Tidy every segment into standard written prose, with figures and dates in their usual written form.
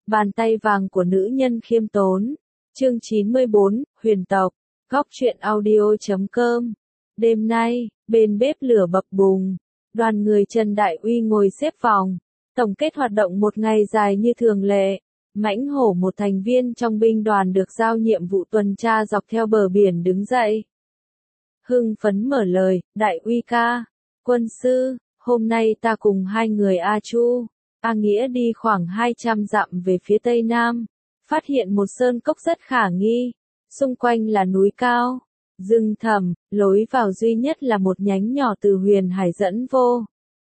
Bàn tay vàng của nữ nhân khiêm tốn. Chương 94, Huyền tộc. Góc truyện audio.com. Đêm nay, bên bếp lửa bập bùng, đoàn người Trần Đại Uy ngồi xếp vòng, tổng kết hoạt động một ngày dài như thường lệ. Mãnh Hổ, một thành viên trong binh đoàn được giao nhiệm vụ tuần tra dọc theo bờ biển, đứng dậy. Hưng phấn mở lời, Đại Uy ca, quân sư, hôm nay ta cùng hai người A Chu, A Nghĩa đi khoảng 200 dặm về phía tây nam, phát hiện một sơn cốc rất khả nghi, xung quanh là núi cao, rừng thẳm, lối vào duy nhất là một nhánh nhỏ từ huyền hải dẫn vô.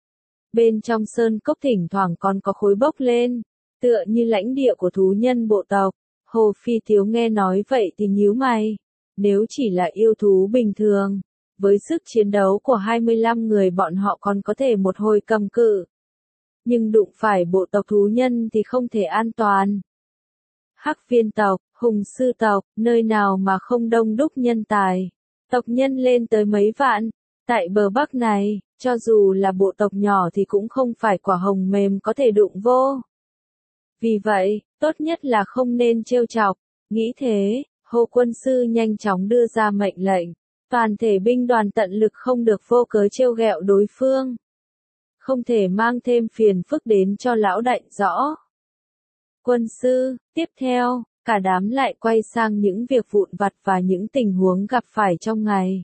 Bên trong sơn cốc thỉnh thoảng còn có khói bốc lên, tựa như lãnh địa của thú nhân bộ tộc. Hồ Phi Thiếu nghe nói vậy thì nhíu mày, nếu chỉ là yêu thú bình thường, với sức chiến đấu của 25 người bọn họ còn có thể một hồi cầm cự. Nhưng đụng phải bộ tộc thú nhân thì không thể an toàn. Hắc Viên tộc, Hùng Sư tộc, nơi nào mà không đông đúc nhân tài. Tộc nhân lên tới mấy vạn. Tại bờ bắc này, cho dù là bộ tộc nhỏ thì cũng không phải quả hồng mềm có thể đụng vô. Vì vậy, tốt nhất là không nên trêu chọc. Nghĩ thế, Hồ quân sư nhanh chóng đưa ra mệnh lệnh. Toàn thể binh đoàn tận lực không được vô cớ trêu ghẹo đối phương. Không thể mang thêm phiền phức đến cho lão đại rõ. Quân sư, tiếp theo, cả đám lại quay sang những việc vụn vặt và những tình huống gặp phải trong ngày.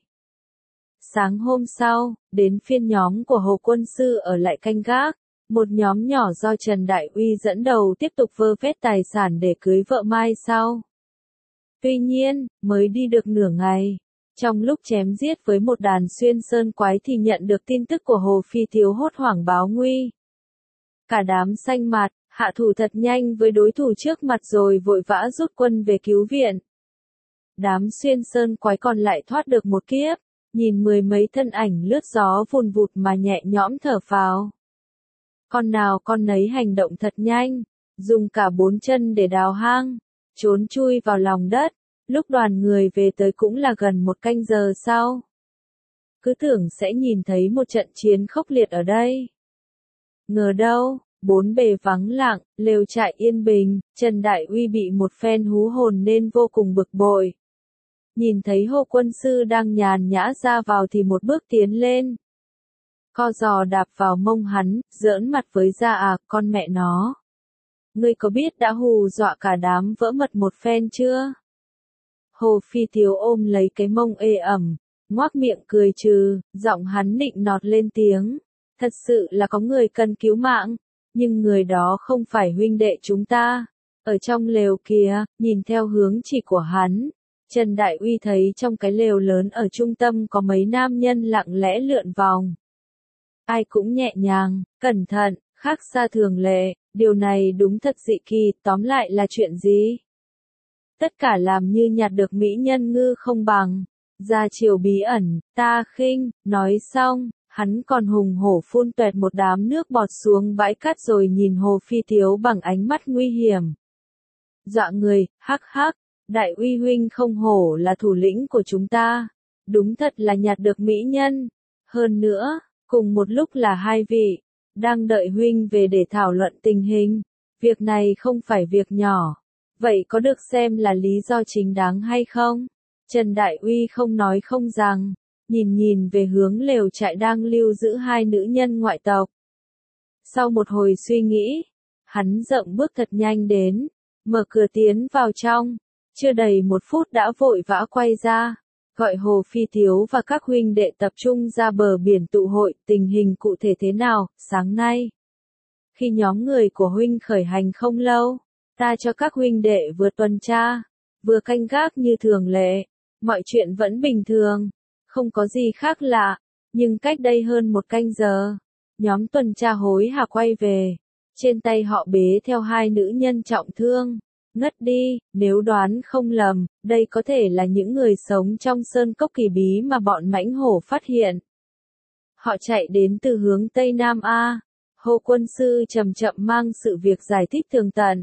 Sáng hôm sau, đến phiên nhóm của Hồ quân sư ở lại canh gác. Một nhóm nhỏ do Trần Đại Uy dẫn đầu tiếp tục vơ vét tài sản để cưới vợ mai sau. Tuy nhiên, mới đi được nửa ngày, trong lúc chém giết với một đàn xuyên sơn quái thì nhận được tin tức của Hồ Phi Thiếu hốt hoảng báo nguy. Cả đám xanh mặt, hạ thủ thật nhanh với đối thủ trước mặt rồi vội vã rút quân về cứu viện. Đám xuyên sơn quái còn lại thoát được một kiếp, nhìn mười mấy thân ảnh lướt gió vùn vụt mà nhẹ nhõm thở phào. Con nào con nấy hành động thật nhanh, dùng cả 4 chân để đào hang, trốn chui vào lòng đất. Lúc đoàn người về tới cũng là gần 1 canh giờ sau. Cứ tưởng sẽ nhìn thấy một trận chiến khốc liệt ở đây. Ngờ đâu, bốn bề vắng lặng, lều trại yên bình, Trần Đại Uy bị một phen hú hồn nên vô cùng bực bội. Nhìn thấy Hồ quân sư đang nhàn nhã ra vào thì một bước tiến lên. Co giò đạp vào mông hắn, giỡn mặt với ra con mẹ nó. Ngươi có biết đã hù dọa cả đám vỡ mật một phen chưa? Hồ Phi Thiếu ôm lấy cái mông ê ẩm, ngoác miệng cười trừ, giọng hắn nịnh nọt lên tiếng. Thật sự là có người cần cứu mạng, nhưng người đó không phải huynh đệ chúng ta. Ở trong lều kia, nhìn theo hướng chỉ của hắn, Trần Đại Uy thấy trong cái lều lớn ở trung tâm có mấy nam nhân lặng lẽ lượn vòng. Ai cũng nhẹ nhàng, cẩn thận, khác xa thường lệ, điều này đúng thật dị kỳ, tóm lại là chuyện gì? Tất cả làm như nhặt được mỹ nhân ngư không bằng. Ra chiều bí ẩn, ta khinh, nói xong, hắn còn hùng hổ phun toẹt một đám nước bọt xuống bãi cát rồi nhìn Hồ Phi Thiếu bằng ánh mắt nguy hiểm. Dọa người, hắc hắc, Đại Uy huynh không hổ là thủ lĩnh của chúng ta. Đúng thật là nhặt được mỹ nhân. Hơn nữa, cùng một lúc là hai vị, đang đợi huynh về để thảo luận tình hình. Việc này không phải việc nhỏ. Vậy có được xem là lý do chính đáng hay không? Trần Đại Uy không nói không rằng, nhìn về hướng lều trại đang lưu giữ hai nữ nhân ngoại tộc. Sau một hồi suy nghĩ, hắn dậm bước thật nhanh đến, mở cửa tiến vào trong, chưa đầy 1 phút đã vội vã quay ra, gọi Hồ Phi Thiếu và các huynh đệ tập trung ra bờ biển tụ hội. Tình hình cụ thể thế nào? Sáng nay, khi nhóm người của huynh khởi hành không lâu, ta cho các huynh đệ vừa tuần tra, vừa canh gác như thường lệ. Mọi chuyện vẫn bình thường, không có gì khác lạ, nhưng cách đây hơn 1 canh giờ, nhóm tuần tra hối hả quay về, trên tay họ bế theo 2 nữ nhân trọng thương, ngất đi. Nếu đoán không lầm, đây có thể là những người sống trong sơn cốc kỳ bí mà bọn Mãnh Hổ phát hiện. Họ chạy đến từ hướng Tây Nam A. Hồ quân sư chậm chậm mang sự việc giải thích tường tận.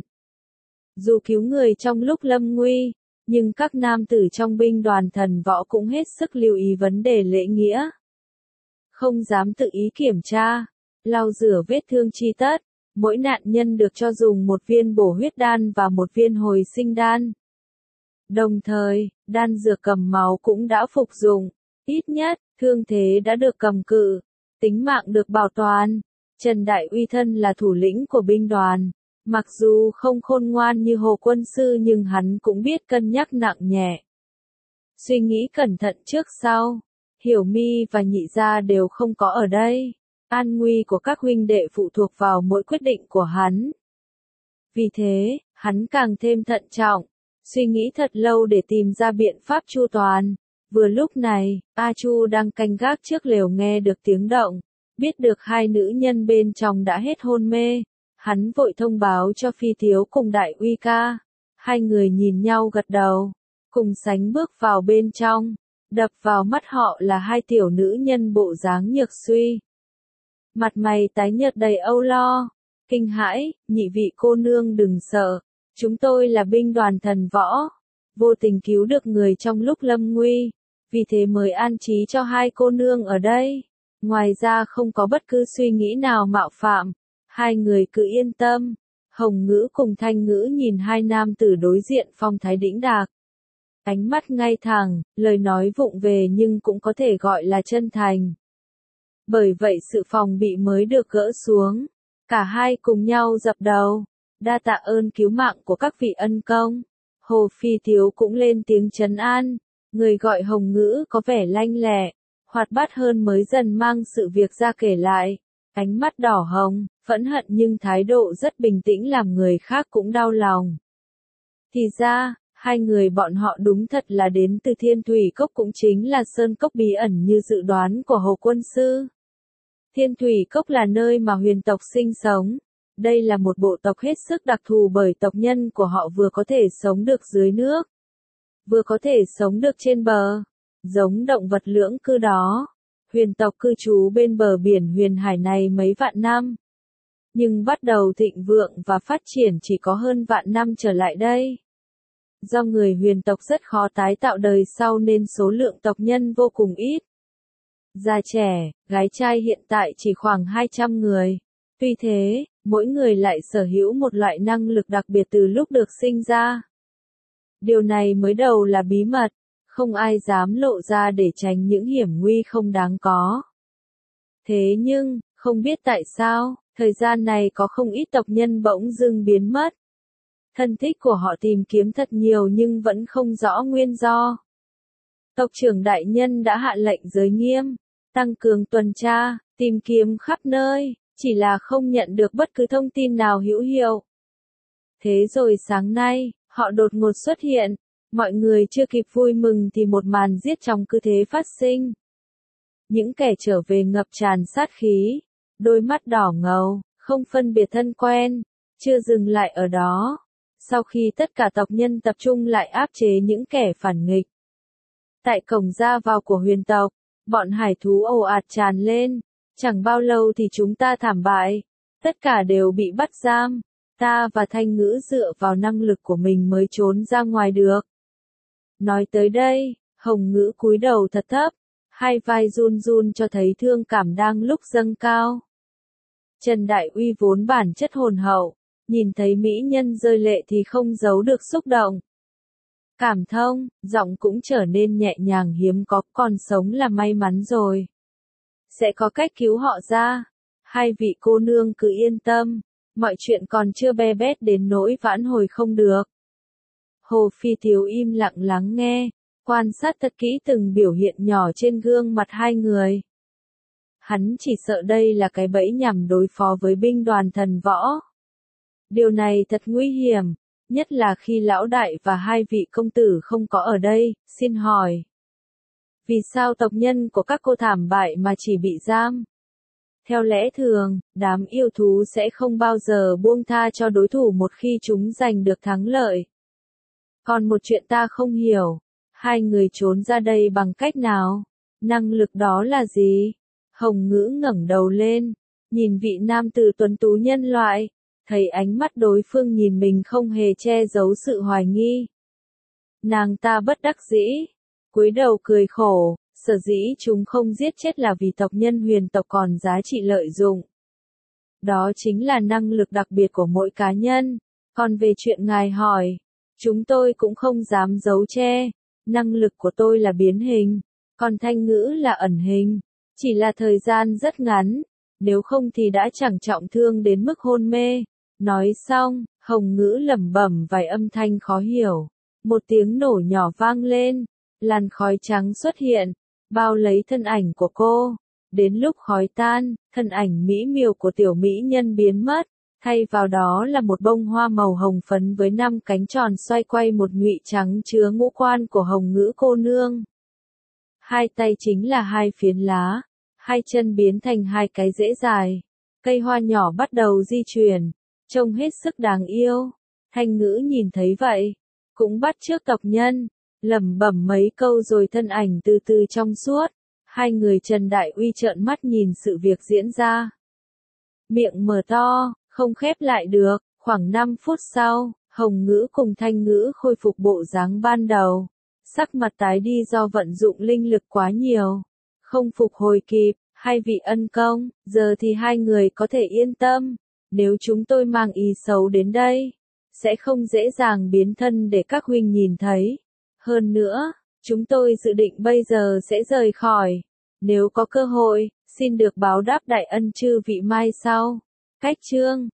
Dù cứu người trong lúc lâm nguy, nhưng các nam tử trong binh đoàn thần võ cũng hết sức lưu ý vấn đề lễ nghĩa. Không dám tự ý kiểm tra, lau rửa vết thương chi tất, Mỗi nạn nhân được cho dùng một viên bổ huyết đan và một viên hồi sinh đan. Đồng thời, đan dược cầm máu cũng đã phục dụng. Ít nhất, thương thế đã được cầm cự, tính mạng được bảo toàn. Trần Đại Uy thân là thủ lĩnh của binh đoàn. Mặc dù không khôn ngoan như Hồ Quân Sư nhưng hắn cũng biết cân nhắc nặng nhẹ. Suy nghĩ cẩn thận trước sau. Hiểu Mi và Nhị Gia đều không có ở đây. An nguy của các huynh đệ phụ thuộc vào mỗi quyết định của hắn. Vì thế, hắn càng thêm thận trọng, suy nghĩ thật lâu để tìm ra biện pháp chu toàn. Vừa lúc này, A Chu đang canh gác trước lều nghe được tiếng động, biết được hai nữ nhân bên trong đã hết hôn mê. Hắn vội thông báo cho Phi Thiếu cùng Đại Uy ca. Hai người nhìn nhau gật đầu, cùng sánh bước vào bên trong. Đập vào mắt họ là hai tiểu nữ nhân bộ dáng nhược suy. Mặt mày tái nhợt đầy âu lo, kinh hãi, nhị vị cô nương đừng sợ. Chúng tôi là binh đoàn thần võ. Vô tình cứu được người trong lúc lâm nguy. Vì thế mới an trí cho hai cô nương ở đây. Ngoài ra không có bất cứ suy nghĩ nào mạo phạm. Hai người cứ yên tâm. Hồng Ngữ cùng Thanh Ngữ nhìn hai nam tử đối diện phong thái đĩnh đạc. Ánh mắt ngay thẳng, lời nói vụng về nhưng cũng có thể gọi là chân thành. Bởi vậy sự phòng bị mới được gỡ xuống. Cả hai cùng nhau dập đầu. Đa tạ ơn cứu mạng của các vị ân công. Hồ Phi Thiếu cũng lên tiếng trấn an. Người gọi Hồng Ngữ có vẻ lanh lẹ, hoạt bát hơn mới dần mang sự việc ra kể lại. Ánh mắt đỏ hồng, phẫn hận nhưng thái độ rất bình tĩnh làm người khác cũng đau lòng. Thì ra, hai người bọn họ đúng thật là đến từ Thiên Thủy Cốc, cũng chính là sơn cốc bí ẩn như dự đoán của Hồ Quân Sư. Thiên Thủy Cốc là nơi mà huyền tộc sinh sống. Đây là một bộ tộc hết sức đặc thù bởi tộc nhân của họ vừa có thể sống được dưới nước, vừa có thể sống được trên bờ. Giống động vật lưỡng cư đó, huyền tộc cư trú bên bờ biển huyền hải này mấy vạn năm. Nhưng bắt đầu thịnh vượng và phát triển chỉ có hơn vạn năm trở lại đây. Do người huyền tộc rất khó tái tạo đời sau nên số lượng tộc nhân vô cùng ít. Già trẻ, gái trai hiện tại chỉ khoảng 200 người. Tuy thế, mỗi người lại sở hữu một loại năng lực đặc biệt từ lúc được sinh ra. Điều này mới đầu là bí mật, không ai dám lộ ra để tránh những hiểm nguy không đáng có. Thế nhưng, không biết tại sao, thời gian này có không ít tộc nhân bỗng dưng biến mất. Thân thích của họ tìm kiếm thật nhiều nhưng vẫn không rõ nguyên do. Tộc trưởng đại nhân đã hạ lệnh giới nghiêm, tăng cường tuần tra, tìm kiếm khắp nơi, chỉ là không nhận được bất cứ thông tin nào hữu hiệu. Thế rồi sáng nay, họ đột ngột xuất hiện, mọi người chưa kịp vui mừng thì một màn giết chóc cứ thế phát sinh. Những kẻ trở về ngập tràn sát khí, đôi mắt đỏ ngầu, không phân biệt thân quen, chưa dừng lại ở đó. Sau khi tất cả tộc nhân tập trung lại áp chế những kẻ phản nghịch. Tại cổng ra vào của huyền tộc, bọn hải thú ồ ạt tràn lên, chẳng bao lâu thì chúng ta thảm bại, tất cả đều bị bắt giam. Ta và Thanh Ngữ dựa vào năng lực của mình mới trốn ra ngoài được. Nói tới đây, Hồng Ngữ cúi đầu thật thấp, hai vai run run cho thấy thương cảm đang lúc dâng cao. Trần Đại Uy vốn bản chất hồn hậu, nhìn thấy mỹ nhân rơi lệ thì không giấu được xúc động. Cảm thông, giọng cũng trở nên nhẹ nhàng hiếm có, còn sống là may mắn rồi. Sẽ có cách cứu họ ra. Hai vị cô nương cứ yên tâm, mọi chuyện còn chưa be bét đến nỗi vãn hồi không được. Hồ Phi Thiếu im lặng lắng nghe, quan sát thật kỹ từng biểu hiện nhỏ trên gương mặt hai người. Hắn chỉ sợ đây là cái bẫy nhằm đối phó với binh đoàn thần võ. Điều này thật nguy hiểm, nhất là khi lão đại và hai vị công tử không có ở đây. Xin hỏi, vì sao tộc nhân của các cô thảm bại mà chỉ bị giam? Theo lẽ thường, đám yêu thú sẽ không bao giờ buông tha cho đối thủ một khi chúng giành được thắng lợi. Còn một chuyện ta không hiểu, hai người trốn ra đây bằng cách nào? Năng lực đó là gì? Hồng Ngữ ngẩng đầu lên, nhìn vị nam tử tuấn tú nhân loại, thấy ánh mắt đối phương nhìn mình không hề che giấu sự hoài nghi. Nàng ta bất đắc dĩ, cúi đầu cười khổ, sở dĩ chúng không giết chết là vì tộc nhân huyền tộc còn giá trị lợi dụng. Đó chính là năng lực đặc biệt của mỗi cá nhân. Còn về chuyện ngài hỏi, chúng tôi cũng không dám giấu che. Năng lực của tôi là biến hình, còn Thanh Ngữ là ẩn hình. Chỉ là thời gian rất ngắn, nếu không thì đã chẳng trọng thương đến mức hôn mê. Nói xong, Hồng Ngữ lẩm bẩm vài âm thanh khó hiểu. Một tiếng nổ nhỏ vang lên, làn khói trắng xuất hiện, bao lấy thân ảnh của cô. Đến lúc khói tan, thân ảnh mỹ miều của tiểu mỹ nhân biến mất, thay vào đó là một bông hoa màu hồng phấn với 5 cánh tròn xoay quay một nhụy trắng chứa ngũ quan của Hồng Ngữ cô nương. Hai tay chính là 2 phiến lá, 2 chân biến thành 2 cái rễ dài. Cây hoa nhỏ bắt đầu di chuyển, trông hết sức đáng yêu. Thanh Ngữ nhìn thấy vậy, cũng bắt chước tộc nhân, lẩm bẩm mấy câu rồi thân ảnh từ từ trong suốt. Hai người Trần Đại Uy trợn mắt nhìn sự việc diễn ra. Miệng mở to, không khép lại được. Khoảng 5 phút sau, Hồng Ngữ cùng Thanh Ngữ khôi phục bộ dáng ban đầu. Sắc mặt tái đi do vận dụng linh lực quá nhiều. Không phục hồi kịp, hai vị ân công, giờ thì hai người có thể yên tâm. Nếu chúng tôi mang ý xấu đến đây, sẽ không dễ dàng biến thân để các huynh nhìn thấy. Hơn nữa, chúng tôi dự định bây giờ sẽ rời khỏi. Nếu có cơ hội, xin được báo đáp đại ân chư vị mai sau. Cách chương